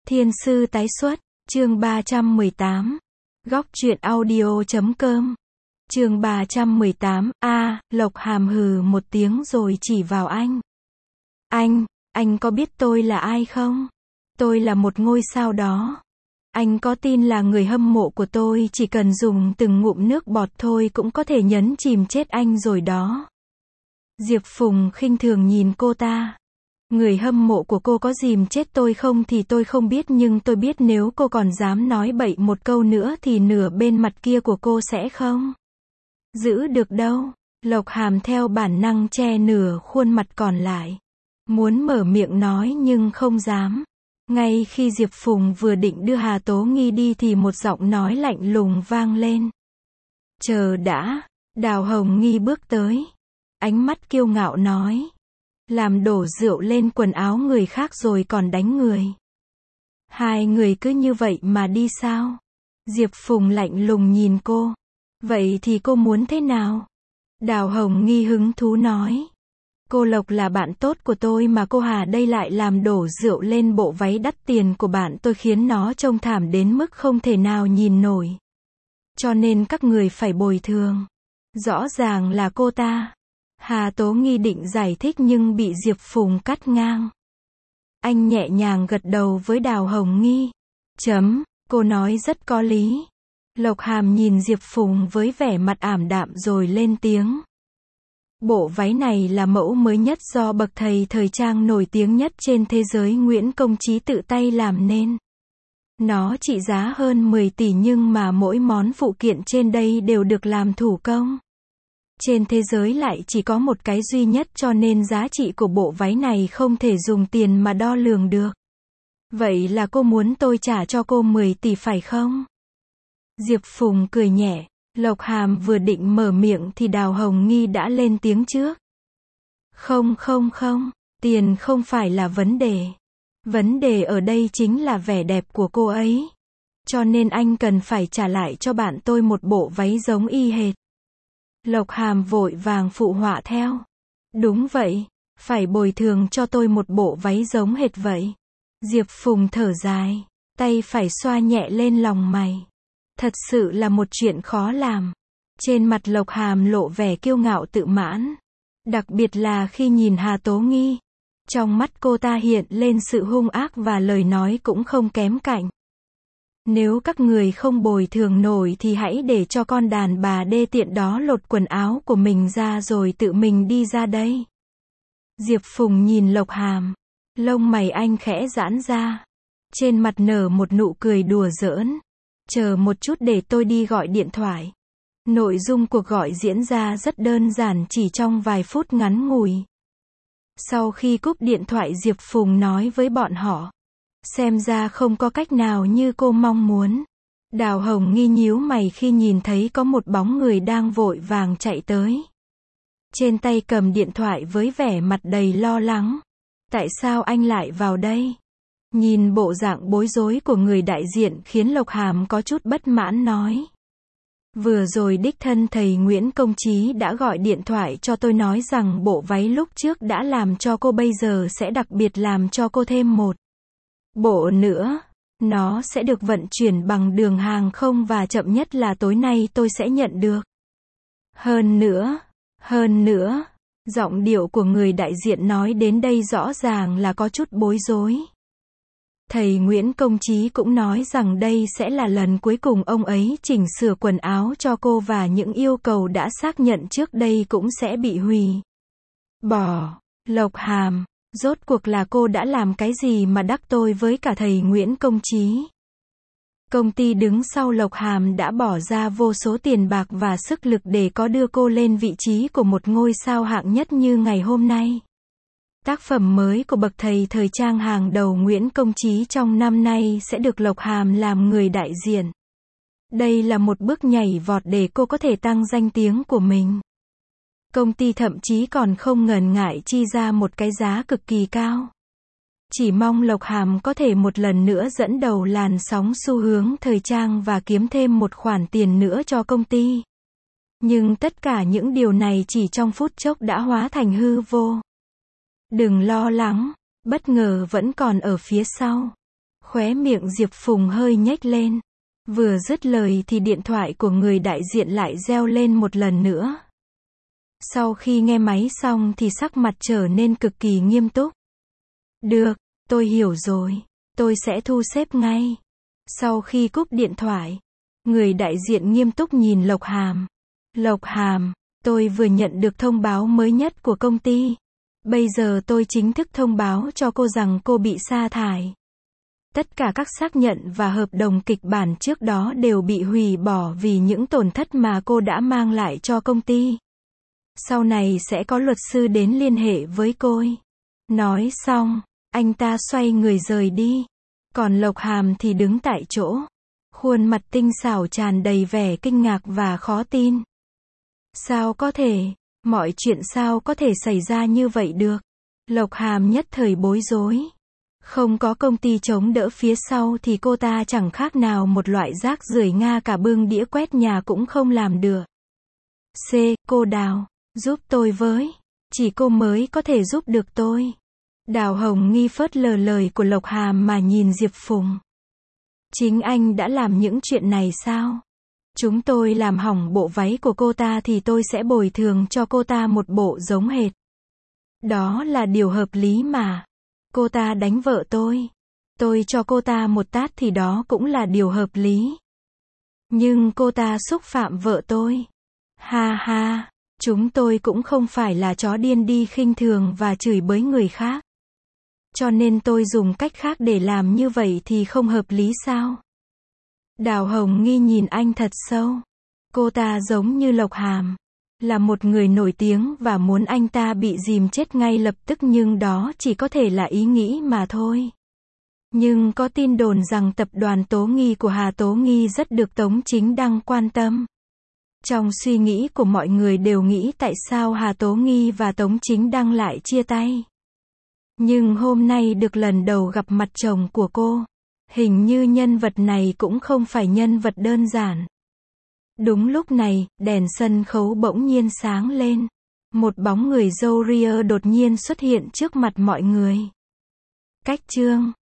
Thiên sư tái xuất, chương 318. Góc truyện audio.com. Chương 318, Lộc Hàm hừ một tiếng rồi chỉ vào anh. Anh có biết tôi là ai không? Tôi là một ngôi sao đó. Anh có tin là người hâm mộ của tôi chỉ cần dùng từng ngụm nước bọt thôi cũng có thể nhấn chìm chết anh rồi đó. Diệp Phùng khinh thường nhìn cô ta. Người hâm mộ của cô có dìm chết tôi không thì tôi không biết, nhưng tôi biết nếu cô còn dám nói bậy một câu nữa thì nửa bên mặt kia của cô sẽ không giữ được đâu. Lộc Hàm theo bản năng che nửa khuôn mặt còn lại. Muốn mở miệng nói nhưng không dám. Ngay khi Diệp Phùng vừa định đưa Hà Tố Nghi đi thì một giọng nói lạnh lùng vang lên. Chờ đã. Đào Hồng Nghi bước tới. Ánh mắt kiêu ngạo nói. Làm đổ rượu lên quần áo người khác rồi còn đánh người. Hai người cứ như vậy mà đi sao? Diệp Phùng lạnh lùng nhìn cô. Vậy thì cô muốn thế nào? Đào Hồng Nghi hứng thú nói. Cô Lộc là bạn tốt của tôi mà cô Hà đây lại làm đổ rượu lên bộ váy đắt tiền của bạn tôi, khiến nó trông thảm đến mức không thể nào nhìn nổi. Cho nên các người phải bồi thường. Rõ ràng là cô ta. Hà Tố Nghi định giải thích nhưng bị Diệp Phùng cắt ngang. Anh nhẹ nhàng gật đầu với Đào Hồng Nghi. Cô nói rất có lý. Lộc Hàm nhìn Diệp Phùng với vẻ mặt ảm đạm rồi lên tiếng. Bộ váy này là mẫu mới nhất do bậc thầy thời trang nổi tiếng nhất trên thế giới Nguyễn Công Trí tự tay làm nên. Nó trị giá hơn 10 tỷ nhưng mà mỗi món phụ kiện trên đây đều được làm thủ công. Trên thế giới lại chỉ có một cái duy nhất, cho nên giá trị của bộ váy này không thể dùng tiền mà đo lường được. Vậy là cô muốn tôi trả cho cô 10 tỷ phải không? Diệp Phùng cười nhẹ. Lộc Hàm vừa định mở miệng thì Đào Hồng Nghi đã lên tiếng trước. Không, tiền không phải là vấn đề. Vấn đề ở đây chính là vẻ đẹp của cô ấy. Cho nên anh cần phải trả lại cho bạn tôi một bộ váy giống y hệt. Lộc Hàm vội vàng phụ họa theo. Đúng vậy, phải bồi thường cho tôi một bộ váy giống hệt vậy. Diệp Phùng thở dài, tay phải xoa nhẹ lên lòng mày. Thật sự là một chuyện khó làm. Trên mặt Lộc Hàm lộ vẻ kiêu ngạo tự mãn. Đặc biệt là khi nhìn Hà Tố Nghi. Trong mắt cô ta hiện lên sự hung ác và lời nói cũng không kém cạnh. Nếu các người không bồi thường nổi thì hãy để cho con đàn bà đê tiện đó lột quần áo của mình ra rồi tự mình đi ra đây. Diệp Phùng nhìn Lộc Hàm. Lông mày anh khẽ giãn ra. Trên mặt nở một nụ cười đùa giỡn. Chờ một chút để tôi đi gọi điện thoại. Nội dung cuộc gọi diễn ra rất đơn giản, chỉ trong vài phút ngắn ngủi. Sau khi cúp điện thoại, Diệp Phùng nói với bọn họ. Xem ra không có cách nào như cô mong muốn. Đào Hồng Nghi nhíu mày khi nhìn thấy có một bóng người đang vội vàng chạy tới. Trên tay cầm điện thoại với vẻ mặt đầy lo lắng. Tại sao anh lại vào đây? Nhìn bộ dạng bối rối của người đại diện khiến Lộc Hàm có chút bất mãn nói. Vừa rồi đích thân thầy Nguyễn Công Trí đã gọi điện thoại cho tôi nói rằng bộ váy lúc trước đã làm cho cô bây giờ sẽ đặc biệt làm cho cô thêm một bộ nữa. Nó sẽ được vận chuyển bằng đường hàng không và chậm nhất là tối nay tôi sẽ nhận được. Hơn nữa, giọng điệu của người đại diện nói đến đây rõ ràng là có chút bối rối. Thầy Nguyễn Công Trí cũng nói rằng đây sẽ là lần cuối cùng ông ấy chỉnh sửa quần áo cho cô và những yêu cầu đã xác nhận trước đây cũng sẽ bị hủy bỏ. Lộc Hàm, rốt cuộc là cô đã làm cái gì mà đắc tội với cả thầy Nguyễn Công Trí? Công ty đứng sau Lộc Hàm đã bỏ ra vô số tiền bạc và sức lực để có đưa cô lên vị trí của một ngôi sao hạng nhất như ngày hôm nay. Tác phẩm mới của bậc thầy thời trang hàng đầu Nguyễn Công Trí trong năm nay sẽ được Lộc Hàm làm người đại diện. Đây là một bước nhảy vọt để cô có thể tăng danh tiếng của mình. Công ty thậm chí còn không ngần ngại chi ra một cái giá cực kỳ cao. Chỉ mong Lộc Hàm có thể một lần nữa dẫn đầu làn sóng xu hướng thời trang và kiếm thêm một khoản tiền nữa cho công ty. Nhưng tất cả những điều này chỉ trong phút chốc đã hóa thành hư vô. Đừng lo lắng, bất ngờ vẫn còn ở phía sau. Khóe miệng Diệp Phùng hơi nhếch lên. Vừa dứt lời thì điện thoại của người đại diện lại reo lên một lần nữa. Sau khi nghe máy xong thì sắc mặt trở nên cực kỳ nghiêm túc. Được, tôi hiểu rồi. Tôi sẽ thu xếp ngay. Sau khi cúp điện thoại, người đại diện nghiêm túc nhìn Lộc Hàm. Lộc Hàm, tôi vừa nhận được thông báo mới nhất của công ty. Bây giờ tôi chính thức thông báo cho cô rằng cô bị sa thải. Tất cả các xác nhận và hợp đồng kịch bản trước đó đều bị hủy bỏ vì những tổn thất mà cô đã mang lại cho công ty. Sau này sẽ có luật sư đến liên hệ với cô. Nói xong, anh ta xoay người rời đi. Còn Lộc Hàm thì đứng tại chỗ. Khuôn mặt tinh xảo tràn đầy vẻ kinh ngạc và khó tin. Sao có thể? Mọi chuyện sao có thể xảy ra như vậy được? Lộc Hàm nhất thời bối rối. Không có công ty chống đỡ phía sau thì cô ta chẳng khác nào một loại rác rưởi, nga cả bưng đĩa quét nhà cũng không làm được. Cô Đào, giúp tôi với. Chỉ cô mới có thể giúp được tôi. Đào Hồng Nghi phớt lờ lời của Lộc Hàm mà nhìn Diệp Phùng. Chính anh đã làm những chuyện này sao? Chúng tôi làm hỏng bộ váy của cô ta thì tôi sẽ bồi thường cho cô ta một bộ giống hệt. Đó là điều hợp lý mà. Cô ta đánh vợ tôi cho cô ta một tát thì đó cũng là điều hợp lý. Nhưng cô ta xúc phạm vợ tôi. Ha ha, chúng tôi cũng không phải là chó điên đi khinh thường và chửi bới người khác. Cho nên tôi dùng cách khác để làm như vậy thì không hợp lý sao? Đào Hồng Nghi nhìn anh thật sâu. Cô ta giống như Lộc Hàm, là một người nổi tiếng và muốn anh ta bị dìm chết ngay lập tức, nhưng đó chỉ có thể là ý nghĩ mà thôi. Nhưng có tin đồn rằng tập đoàn Tố Nghi của Hà Tố Nghi rất được Tống Chính Đăng quan tâm. Trong suy nghĩ của mọi người đều nghĩ tại sao Hà Tố Nghi và Tống Chính Đăng lại chia tay. Nhưng hôm nay được lần đầu gặp mặt chồng của cô. Hình như nhân vật này cũng không phải nhân vật đơn giản. Đúng lúc này, đèn sân khấu bỗng nhiên sáng lên. Một bóng người râu ria đột nhiên xuất hiện trước mặt mọi người. Cách chương